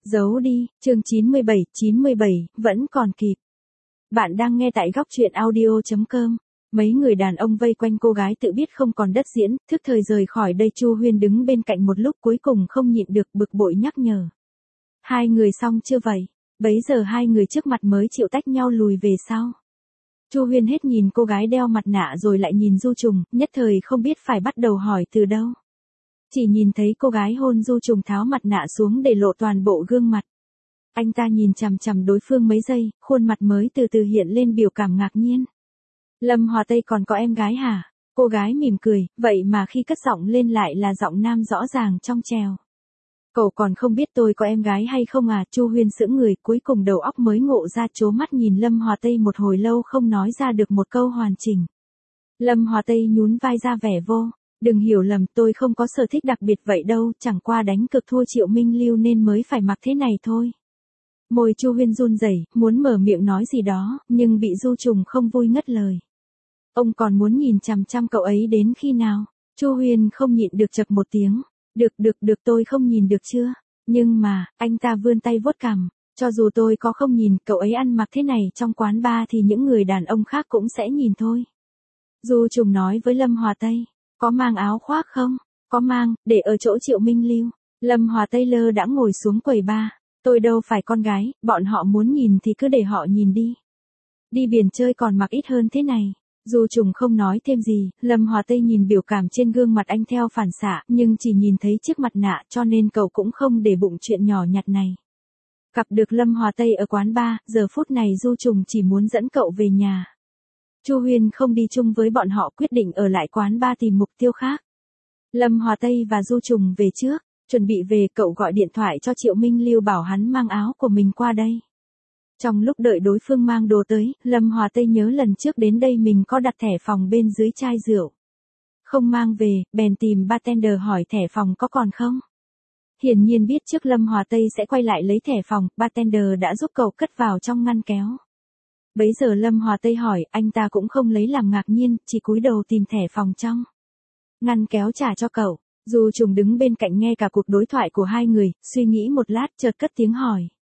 Giấu đi, chương 97, vẫn còn kịp. Bạn đang nghe tại góc truyện audio.com. Mấy người đàn ông vây quanh cô gái tự biết không còn đất diễn, thức thời rời khỏi đây. Chu Huyên đứng bên cạnh một lúc cuối cùng không nhịn được bực bội nhắc nhở. Hai người xong chưa vậy? Bấy giờ hai người trước mặt mới chịu tách nhau lùi về sau. Chu Huyên hết nhìn cô gái đeo mặt nạ rồi lại nhìn Du Trùng, nhất thời không biết phải bắt đầu hỏi từ đâu. Chỉ nhìn thấy cô gái hôn Du Trùng tháo mặt nạ xuống để lộ toàn bộ gương mặt. Anh ta nhìn chằm chằm đối phương mấy giây, khuôn mặt mới từ từ hiện lên biểu cảm ngạc nhiên. Lâm Hòa Tây còn có em gái hả? Cô gái mỉm cười, vậy mà khi cất giọng lên lại là giọng nam rõ ràng trong trèo. Cậu còn không biết tôi có em gái hay không à? Chu Huyên sững người, cuối cùng đầu óc mới ngộ ra, trố mắt nhìn Lâm Hòa Tây một hồi lâu không nói ra được một câu hoàn chỉnh. Lâm Hòa Tây nhún vai ra vẻ vô. Đừng hiểu lầm, tôi không có sở thích đặc biệt vậy đâu, chẳng qua đánh cực thua Triệu Minh Lưu nên mới phải mặc thế này thôi. Môi Chu Huyên run rẩy, muốn mở miệng nói gì đó, nhưng bị Du Trùng không vui ngắt lời. Ông còn muốn nhìn chằm chằm cậu ấy đến khi nào? Chu Huyên không nhịn được chập một tiếng. Được, tôi không nhìn được chưa? Nhưng mà, anh ta vươn tay vuốt cằm. Cho dù tôi có không nhìn, cậu ấy ăn mặc thế này trong quán bar thì những người đàn ông khác cũng sẽ nhìn thôi. Du Trùng nói với Lâm Hòa Tây. Có mang áo khoác không? Có mang, để ở chỗ Triệu Minh Lưu. Lâm Hòa Tây lơ đã ngồi xuống quầy bar. Tôi đâu phải con gái, bọn họ muốn nhìn thì cứ để họ nhìn đi. Đi biển chơi còn mặc ít hơn thế này. Du Trùng không nói thêm gì, Lâm Hòa Tây nhìn biểu cảm trên gương mặt anh theo phản xạ, nhưng chỉ nhìn thấy chiếc mặt nạ cho nên cậu cũng không để bụng chuyện nhỏ nhặt này. Gặp được Lâm Hòa Tây ở quán bar, giờ phút này Du Trùng chỉ muốn dẫn cậu về nhà. Chu Huyên không đi chung với bọn họ, quyết định ở lại quán bar tìm mục tiêu khác. Lâm Hòa Tây và Du Trùng về trước, chuẩn bị về, cậu gọi điện thoại cho Triệu Minh Lưu bảo hắn mang áo của mình qua đây. Trong lúc đợi đối phương mang đồ tới, Lâm Hòa Tây nhớ lần trước đến đây mình có đặt thẻ phòng bên dưới chai rượu. Không mang về, bèn tìm bartender hỏi thẻ phòng có còn không. Hiển nhiên biết trước Lâm Hòa Tây sẽ quay lại lấy thẻ phòng, bartender đã giúp cậu cất vào trong ngăn kéo. Bấy giờ Lâm Hòa Tây hỏi, anh ta cũng không lấy làm ngạc nhiên, chỉ cúi đầu tìm thẻ phòng trong ngăn kéo trả cho cậu. Du Trùng đứng bên cạnh nghe cả cuộc đối thoại của hai người, suy nghĩ một lát chợt cất tiếng hỏi.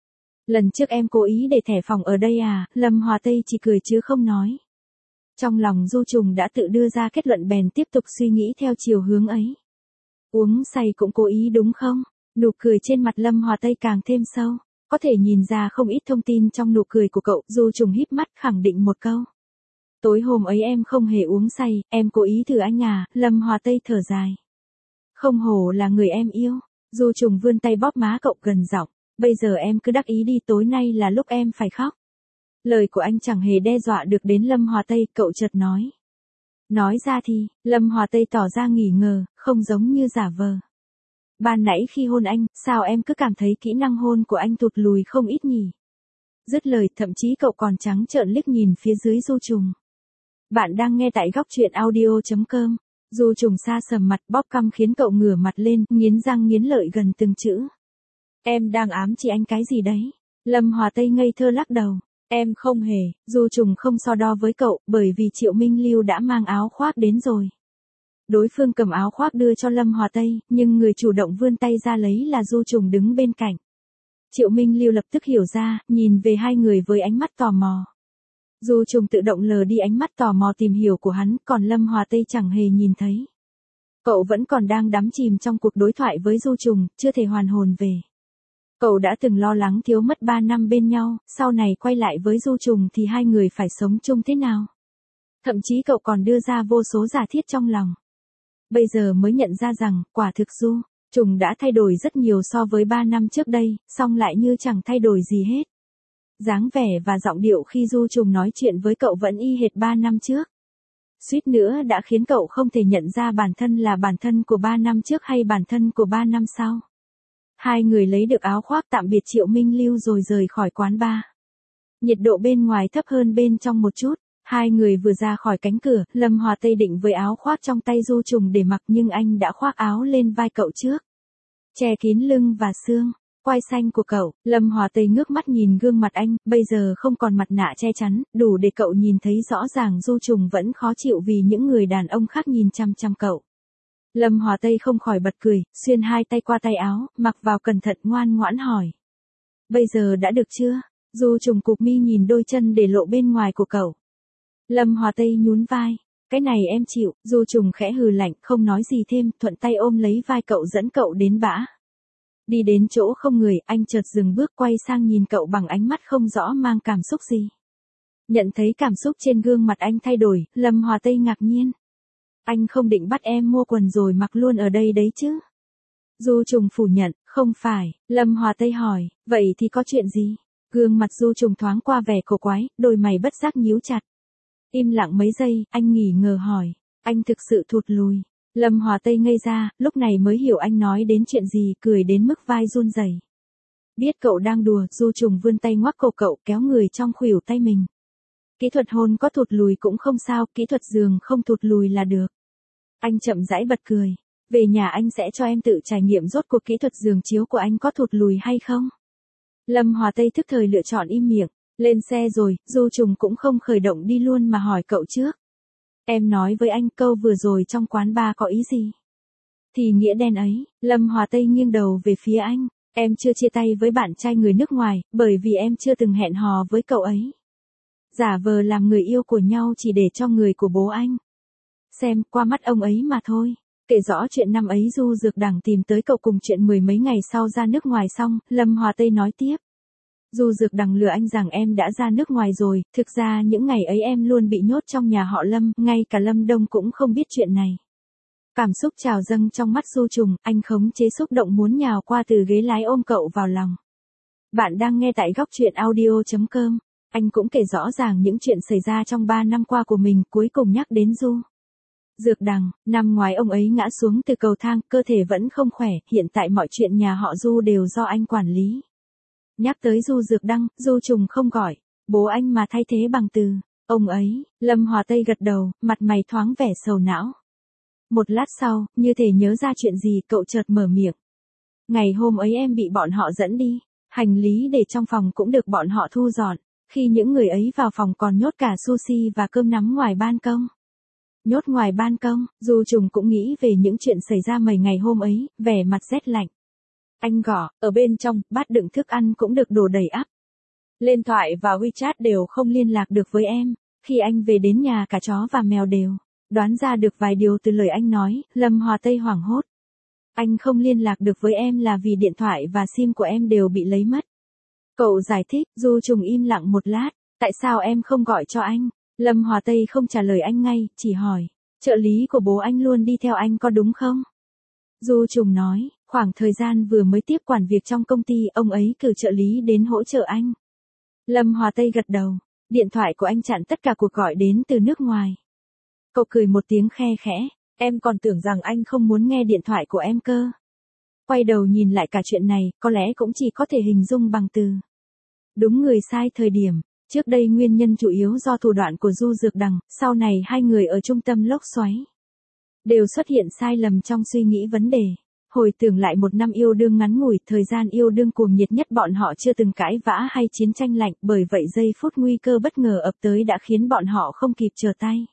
Lần trước em cố ý để thẻ phòng ở đây à? Lâm Hòa Tây chỉ cười chứ không nói. Trong lòng Du Trùng đã tự đưa ra kết luận bèn tiếp tục suy nghĩ theo chiều hướng ấy. Uống say cũng cố ý đúng không? Nụ cười trên mặt Lâm Hòa Tây càng thêm sâu. Có thể nhìn ra không ít thông tin trong nụ cười của cậu. Du Trùng híp mắt khẳng định một câu. Tối hôm ấy em không hề uống say, em cố ý thử anh à? Lâm Hòa Tây thở dài. Không hổ là người em yêu. Du Trùng vươn tay bóp má cậu gần giọng. Bây giờ em cứ đắc ý đi, tối nay là lúc em phải khóc. Lời của anh chẳng hề đe dọa được đến Lâm Hòa Tây, cậu chợt nói. Nói ra thì, Lâm Hòa Tây tỏ ra nghi ngờ, không giống như giả vờ. Ban nãy khi hôn anh, sao em cứ cảm thấy kỹ năng hôn của anh tụt lùi không ít nhỉ? Dứt lời, thậm chí cậu còn trắng trợn liếc nhìn phía dưới Du Trùng. Bạn đang nghe tại góc truyện audio.com. Du Trùng sa sầm mặt, bóp cằm khiến cậu ngửa mặt lên, nghiến răng nghiến lợi gần từng chữ. Em đang ám chỉ anh cái gì đấy? Lâm Hòa Tây ngây thơ lắc đầu. Em không hề. Du Trùng không so đo với cậu, bởi vì Triệu Minh Lưu đã mang áo khoác đến rồi. Đối phương cầm áo khoác đưa cho Lâm Hòa Tây, nhưng người chủ động vươn tay ra lấy là Du Trùng đứng bên cạnh. Triệu Minh Lưu lập tức hiểu ra, nhìn về hai người với ánh mắt tò mò. Du Trùng tự động lờ đi ánh mắt tò mò tìm hiểu của hắn, còn Lâm Hòa Tây chẳng hề nhìn thấy. Cậu vẫn còn đang đắm chìm trong cuộc đối thoại với Du Trùng, chưa thể hoàn hồn về. Cậu đã từng lo lắng thiếu mất 3 năm bên nhau, sau này quay lại với Du Trùng thì hai người phải sống chung thế nào. Thậm chí cậu còn đưa ra vô số giả thiết trong lòng. Bây giờ mới nhận ra rằng, quả thực Du Trùng đã thay đổi rất nhiều so với 3 năm trước đây, song lại như chẳng thay đổi gì hết. Dáng vẻ và giọng điệu khi Du Trùng nói chuyện với cậu vẫn y hệt 3 năm trước. Suýt nữa đã khiến cậu không thể nhận ra bản thân là bản thân của 3 năm trước hay bản thân của 3 năm sau. Hai người lấy được áo khoác tạm biệt Triệu Minh Lưu rồi rời khỏi quán bar. Nhiệt độ bên ngoài thấp hơn bên trong một chút. Hai người vừa ra khỏi cánh cửa, Lâm Hòa Tây định với áo khoác trong tay Du Trùng để mặc nhưng anh đã khoác áo lên vai cậu trước. Che kín lưng và xương, quai xanh của cậu. Lâm Hòa Tây ngước mắt nhìn gương mặt anh, bây giờ không còn mặt nạ che chắn, đủ để cậu nhìn thấy rõ ràng Du Trùng vẫn khó chịu vì những người đàn ông khác nhìn chăm chăm cậu. Lâm Hòa Tây không khỏi bật cười, xuyên hai tay qua tay áo, mặc vào cẩn thận ngoan ngoãn hỏi. Bây giờ đã được chưa? Du Trùng cụp mi nhìn đôi chân để lộ bên ngoài của cậu. Lâm Hòa Tây nhún vai. Cái này em chịu. Du Trùng khẽ hừ lạnh, không nói gì thêm, thuận tay ôm lấy vai cậu dẫn cậu đến bã. Đi đến chỗ không người, anh chợt dừng bước quay sang nhìn cậu bằng ánh mắt không rõ mang cảm xúc gì. Nhận thấy cảm xúc trên gương mặt anh thay đổi, Lâm Hòa Tây ngạc nhiên. Anh không định bắt em mua quần rồi mặc luôn ở đây đấy chứ? Du Trùng phủ nhận, không phải. Lâm Hòa Tây hỏi, vậy thì có chuyện gì? Gương mặt Du Trùng thoáng qua vẻ cổ quái, đôi mày bất giác nhíu chặt. Im lặng mấy giây, anh nghỉ ngờ hỏi, anh thực sự thụt lùi. Lâm Hòa Tây ngây ra, lúc này mới hiểu anh nói đến chuyện gì, cười đến mức vai run rẩy. Biết cậu đang đùa, Du Trùng vươn tay ngoắc cổ cậu kéo người trong khuỷu tay mình. Kỹ thuật hôn có thụt lùi cũng không sao, kỹ thuật giường không thụt lùi là được. Anh chậm rãi bật cười. Về nhà anh sẽ cho em tự trải nghiệm rốt cuộc kỹ thuật giường chiếu của anh có thụt lùi hay không. Lâm Hòa Tây thức thời lựa chọn im miệng. Lên xe rồi, Du Trùng cũng không khởi động đi luôn mà hỏi cậu trước. Em nói với anh câu vừa rồi trong quán bar có ý gì? Thì nghĩa đen ấy. Lâm Hòa Tây nghiêng đầu về phía anh. Em chưa chia tay với bạn trai người nước ngoài, bởi vì em chưa từng hẹn hò với cậu ấy. Giả vờ làm người yêu của nhau chỉ để cho người của bố anh xem qua mắt ông ấy mà thôi. Kể rõ chuyện năm ấy Du Dược Đằng tìm tới cậu cùng chuyện mười mấy ngày sau ra nước ngoài xong, Lâm Hòa Tây nói tiếp. Du Dược Đằng lừa anh rằng em đã ra nước ngoài rồi, thực ra những ngày ấy em luôn bị nhốt trong nhà họ Lâm, ngay cả Lâm Đông cũng không biết chuyện này. Cảm xúc trào dâng trong mắt Du Trùng, anh khống chế xúc động muốn nhào qua từ ghế lái ôm cậu vào lòng. Bạn đang nghe tại góc truyện audio.com. Anh cũng kể rõ ràng những chuyện xảy ra trong 3 năm qua của mình, cuối cùng nhắc đến Du Dược Đằng. Năm ngoái ông ấy ngã xuống từ cầu thang, cơ thể vẫn không khỏe, hiện tại mọi chuyện nhà họ Du đều do anh quản lý. Nhắc tới Du Dược Đăng, Du Trùng không gọi bố anh mà thay thế bằng từ ông ấy. Lâm Hòa Tây gật đầu, mặt mày thoáng vẻ sầu não. Một lát sau, như thể nhớ ra chuyện gì, cậu chợt mở miệng. Ngày hôm ấy em bị bọn họ dẫn đi, hành lý để trong phòng cũng được bọn họ thu dọn. Khi những người ấy vào phòng còn nhốt cả sushi và cơm nắm ngoài ban công. Nhốt ngoài ban công, Du Trùng cũng nghĩ về những chuyện xảy ra mấy ngày hôm ấy, vẻ mặt rét lạnh. Anh gõ, ở bên trong, bát đựng thức ăn cũng được đổ đầy ắp. Lên thoại và WeChat đều không liên lạc được với em. Khi anh về đến nhà cả chó và mèo đều đoán ra được vài điều từ lời anh nói. Lâm Hòa Tây hoảng hốt. Anh không liên lạc được với em là vì điện thoại và SIM của em đều bị lấy mất. Cậu giải thích. Du Trùng im lặng một lát. Tại sao em không gọi cho anh? Lâm Hòa Tây không trả lời anh ngay, chỉ hỏi. Trợ lý của bố anh luôn đi theo anh có đúng không? Du Trùng nói, khoảng thời gian vừa mới tiếp quản việc trong công ty, ông ấy cử trợ lý đến hỗ trợ anh. Lâm Hòa Tây gật đầu. Điện thoại của anh chặn tất cả cuộc gọi đến từ nước ngoài. Cậu cười một tiếng khe khẽ. Em còn tưởng rằng anh không muốn nghe điện thoại của em cơ. Quay đầu nhìn lại cả chuyện này, có lẽ cũng chỉ có thể hình dung bằng từ đúng người sai thời điểm. Trước đây nguyên nhân chủ yếu do thủ đoạn của Du Dược Đằng, sau này hai người ở trung tâm lốc xoáy đều xuất hiện sai lầm trong suy nghĩ vấn đề. Hồi tưởng lại một năm yêu đương ngắn ngủi, thời gian yêu đương cuồng nhiệt nhất bọn họ chưa từng cãi vã hay chiến tranh lạnh, bởi vậy giây phút nguy cơ bất ngờ ập tới đã khiến bọn họ không kịp trở tay.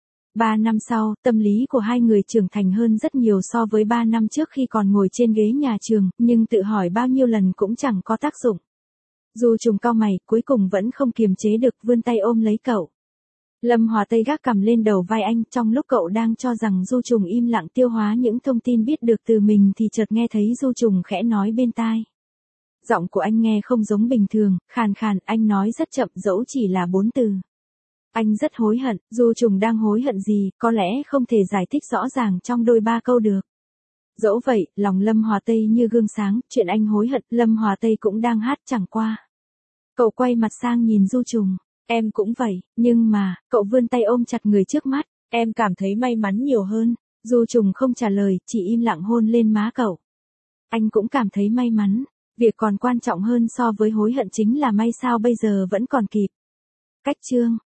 3 năm sau, tâm lý của hai người trưởng thành hơn rất nhiều so với 3 năm trước khi còn ngồi trên ghế nhà trường, nhưng tự hỏi bao nhiêu lần cũng chẳng có tác dụng. Du Trùng cau mày, cuối cùng vẫn không kiềm chế được, vươn tay ôm lấy cậu. Lâm Hòa Tây gác cằm lên đầu vai anh, trong lúc cậu đang cho rằng Du Trùng im lặng tiêu hóa những thông tin biết được từ mình thì chợt nghe thấy Du Trùng khẽ nói bên tai. Giọng của anh nghe không giống bình thường, khàn khàn, anh nói rất chậm dẫu chỉ là 4 từ. Anh rất hối hận. Du Trùng đang hối hận gì, có lẽ không thể giải thích rõ ràng trong đôi ba câu được. Dẫu vậy, lòng Lâm Hòa Tây như gương sáng, chuyện anh hối hận, Lâm Hòa Tây cũng đang hát chẳng qua. Cậu quay mặt sang nhìn Du Trùng. Em cũng vậy, nhưng mà, cậu vươn tay ôm chặt người trước mắt. Em cảm thấy may mắn nhiều hơn. Du Trùng không trả lời, chỉ im lặng hôn lên má cậu. Anh cũng cảm thấy may mắn. Việc còn quan trọng hơn so với hối hận chính là may sao bây giờ vẫn còn kịp. Cách chương